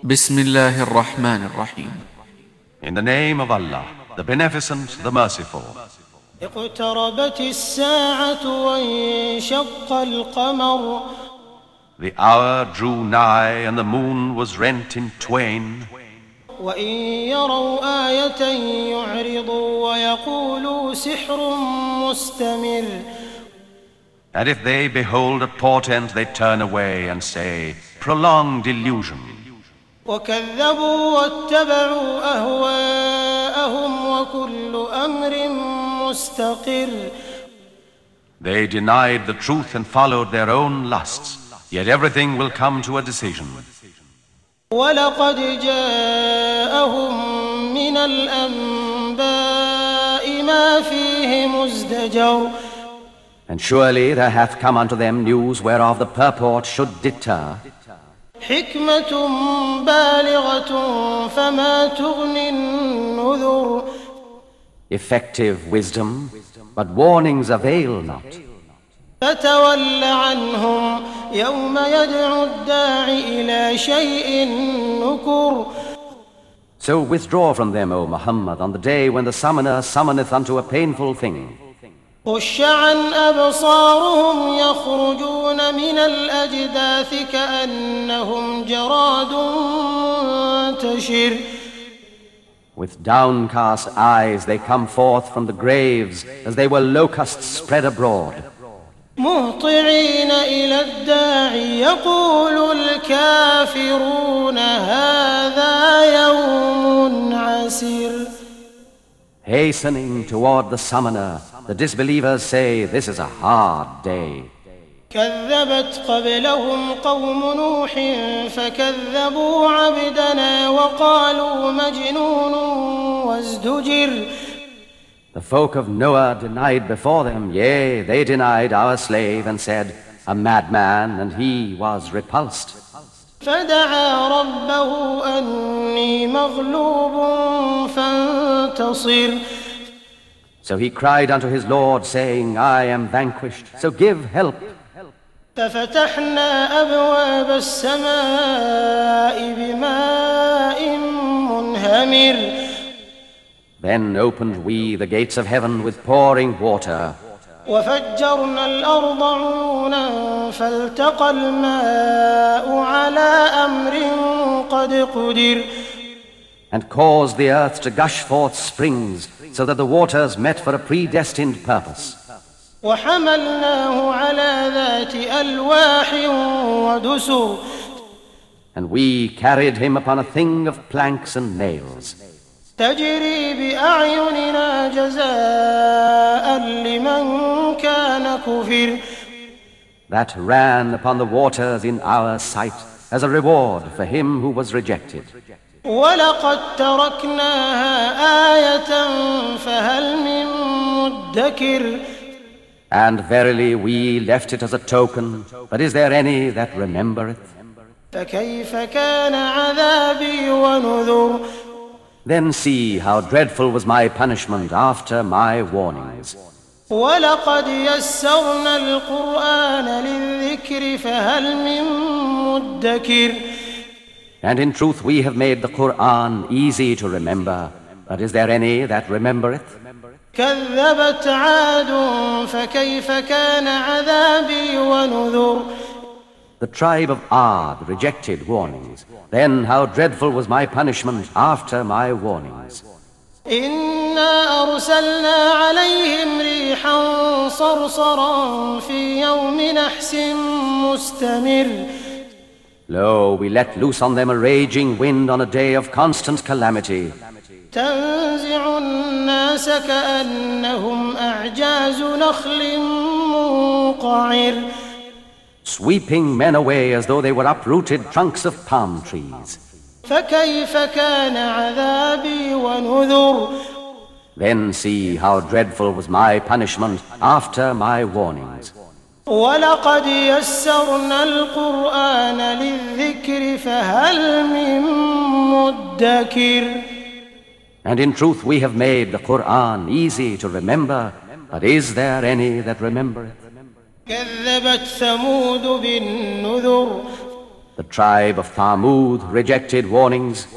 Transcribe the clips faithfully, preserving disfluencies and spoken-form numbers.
بسم الله الرحمن الرحيم. In the name of Allah, the Beneficent, the Merciful. اقتربت الساعة وانشق القمر. The hour drew nigh and the moon was rent in twain. وإن يروا آية يعرضوا ويقولوا سحر مستمر. And if they behold a portent, they turn away and say, prolonged illusion. وكذبوا واتبعوا أهواءهم وكل أمر مستقر. They denied the truth and followed their own lusts, yet everything will come to a decision. ولقد جاءهم من الأنباء ما فيه مزدجر. And surely there hath come unto them news whereof the purport should deter. حكمة بالغة فما تغني النذر. Effective wisdom, but warnings avail not. فتول عنهم يوم يدعو الداع إلى شيء نكر. So withdraw from them, O Muhammad, on the day when the summoner summoneth unto a painful thing. خش عن أبصارهم يخرجون من الأجداث كأنهم جراد منتشر. With downcast eyes they come forth from the graves as they were locusts spread abroad. مهطعين إلى الداع يقول الكافرون هذا يوم عسير. Hastening toward the summoner, the disbelievers say, this is a hard day. كذبت قبلهم قوم نوح فكذبوا عبدنا وقالوا مجنون وازدجر. The folk of Noah denied before them, yea, they denied our slave and said, a madman, and he was repulsed. فدعا ربه أني مغلوب فانتصر. So he cried unto his Lord, saying, I am vanquished, so give help. ففتحنا أبواب السماء بماء منهمر. Then opened we the gates of heaven with pouring water. وفجرنا الأرض عيونا فالتقى الماء على أمر قد قدر. And caused the earth to gush forth springs, so that the waters met for a predestined purpose. وحملناه على ذات ألواح ودسر. And we carried him upon a thing of planks and nails. تجري بأعيننا جزاء لمن كان كفر. That ran upon the waters in our sight as a reward for him who was rejected. ولقد تركناها آية فهل من مدكر. And verily we left it as a token, but is there any that remembereth? فكيف كان عذابي ونذر. Then see how dreadful was my punishment after my warnings. ولقد يسرنا القرآن للذكر فهل من مدكر. And in truth we have made the Qur'an easy to remember, but is there any that remembereth? كذبت عاد فكيف كان عذابي ونذر. The tribe of Ad rejected warnings. Then how dreadful was my punishment after my warnings. إنا أرسلنا عليهم ريحا صرصرا في يوم نحس مستمر. Lo, we let loose on them a raging wind on a day of constant calamity. تنزع الناس كأنهم أعجاز نخل منقعر. Sweeping men away as though they were uprooted trunks of palm trees. فكيف كان عذابي ونذر. Then see how dreadful was my punishment after my warnings. ولقد يسرنا القرآن للذكر فهل من مدكر. And in truth we have made the Qur'an easy to remember, but is there any that remembereth? كذبت ثمود بالنذر. The tribe of Thamud rejected warnings.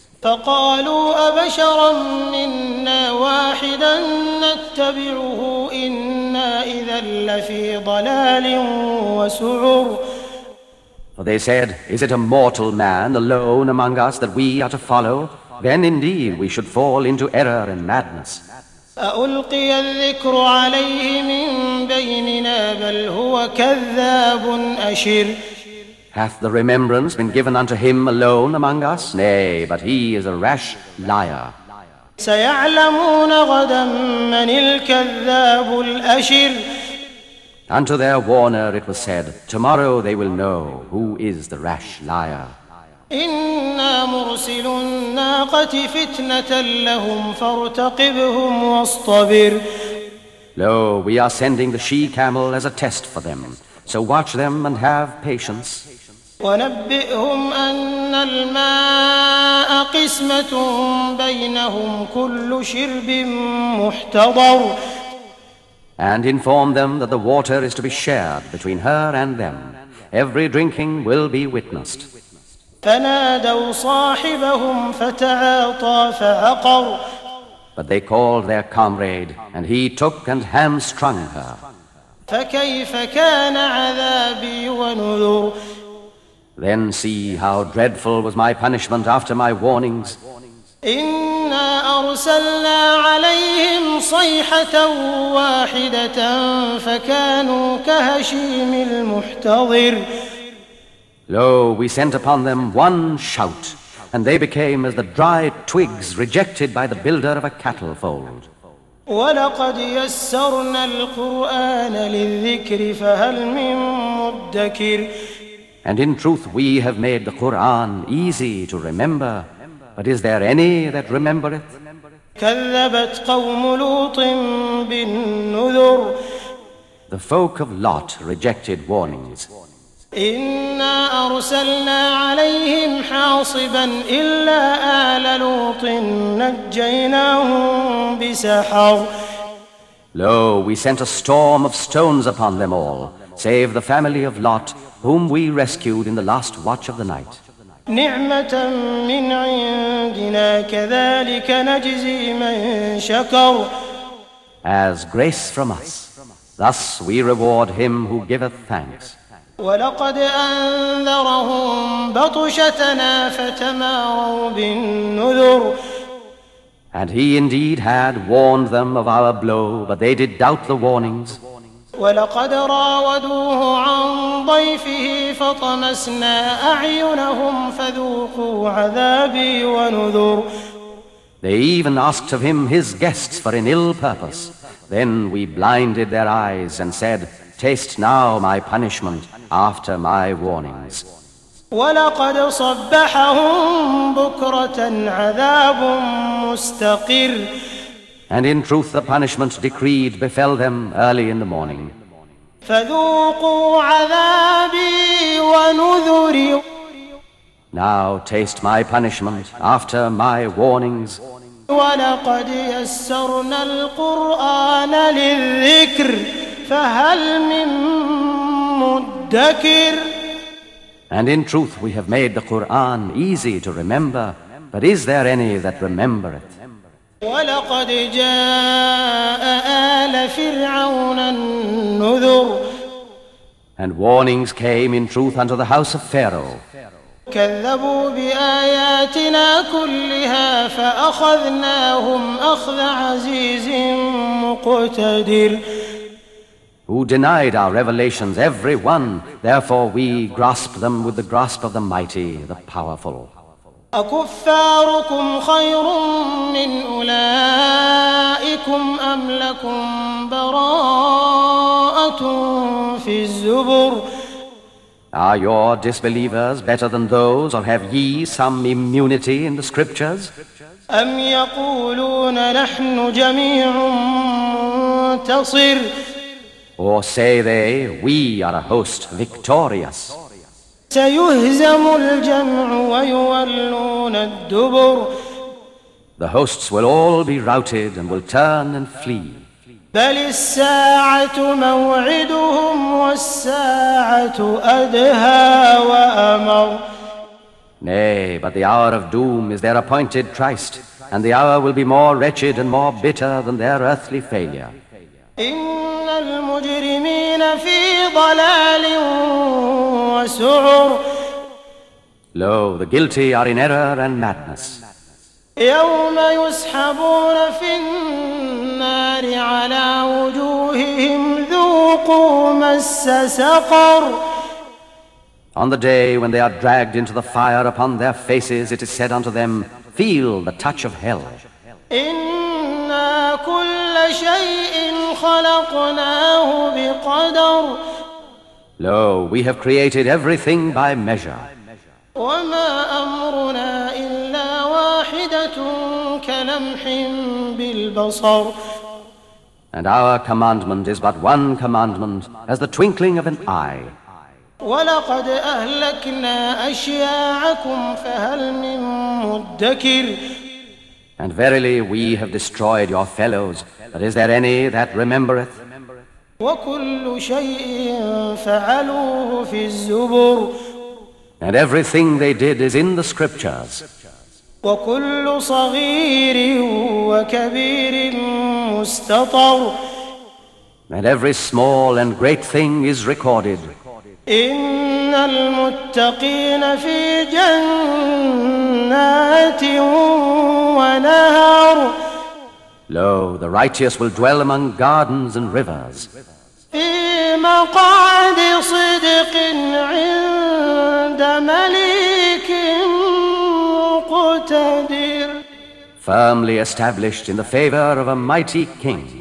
فقالوا أبشرا منا واحدا نتبعه إنا إذا لفي ضلال وسعر. For they said, is it a mortal man alone among us that we are to follow? Then indeed we should fall into error and madness. أألقي الذكر عليه من بيننا بل هو كذاب أشر. Hath the remembrance been given unto him alone among us? Nay, but he is a rash liar. سيعلمون غدا من الكذاب الأشر. Unto their warner it was said, tomorrow they will know who is the rash liar. إنا مرسل الناقة فتنة لهم فارتقبهم واصطبر. Lo, we are sending the she-camel as a test for them, so watch them and have patience. ونبئهم أن الماء قسمة بينهم كل شرب محتضر. And inform them that the water is to be shared between her and them. Every drinking will be witnessed. فنادوا صاحبهم فتعاطى فعقر. But they called their comrade, and he took and hamstrung her. فكيف كان عذابي ونذر. Then see how dreadful was my punishment after my warnings. إنا أرسلنا عليهم صيحة واحدة فكانوا كهشيم المحتضر. Lo, we sent upon them one shout, and they became as the dry twigs rejected by the builder of a cattle fold. ولقد يسرنا القرآن للذكر فهل من مدكر. And in truth we have made the Qur'an easy to remember, but is there any that remembereth? كذبت قوم لوط بالنذر. The folk of Lot rejected warnings. إنا أرسلنا عليهم حاصبا إلا آل لوط نجيناهم بسحر. Lo, we sent a storm of stones upon them all, save the family of Lot, whom we rescued in the last watch of the night. نعمة من عندنا كذلك نجزي من شكر. As grace from us, thus we reward him who giveth thanks. ولقد أنذرهم بطشتنا فتماروا بالنذر. And he indeed had warned them of our blow, but they did doubt the warnings. ولقد راودوه عن ضيفه فطمسنا أعينهم فذوقوا عذابي ونذر. They even asked of him his guests for an ill purpose. Then we blinded their eyes and said, taste now my punishment after my warnings. ولقد صبحهم بكرة عذاب مستقر. And in truth the punishment decreed befell them early in the morning. فذوقوا عذابي ونذري. Now taste my punishment after my warnings. ولقد يسرنا القرآن للذكر فهل من مدكر. And in truth we have made the Qur'an easy to remember, but is there any that remembereth? ولقد جاء آل فرعون النذر. And warnings came in truth unto the house of Pharaoh. كذبوا بآياتنا كلها فأخذناهم أخذ عزيز مقتدر. Who denied our revelations, every one, therefore we grasped them with the grasp of the mighty, the powerful. أكفاركم خير من أولئكم أم لكم براءة في الزبر. Are your disbelievers better than those, or have ye some immunity in the scriptures? أم يقولون نحن جميع منتصر. Or say they, we are a host victorious. سيهزم الجمع ويولون الدبر. The hosts will all be routed and will turn and flee. بل الساعة موعدهم والساعة أدهى وأمر. Nay, but the hour of doom is their appointed tryst, and the hour will be more wretched and more bitter than their earthly failure. إن المجرمين في ضلال وسعر. Lo, the guilty are in error and madness. يوم يسحبون في النار على وجوههم ذوقوا مس سقر. On the day when they are dragged into the fire upon their faces, it is said unto them, feel the touch of hell. إنا كل شيء خلقناه بقدر. Lo, we have created everything by measure. وما أمرنا إلا واحدة كلمح بالبصر. And our commandment is but one commandment, as the twinkling of an eye. ولقد أهلكنا أشياعكم فهل من مدكر. And verily we have destroyed your fellows, but is there any that remembereth? وكل شيء فعلوه في الزبر. And everything they did is in the scriptures. وكل صغير وكبير مستطر. And every small and great thing is recorded. إن المتقين في جنات ونهر. Lo, the righteous will dwell among gardens and rivers. في مقعد صدق عند مليك مقتدر. Firmly established in the favor of a mighty king.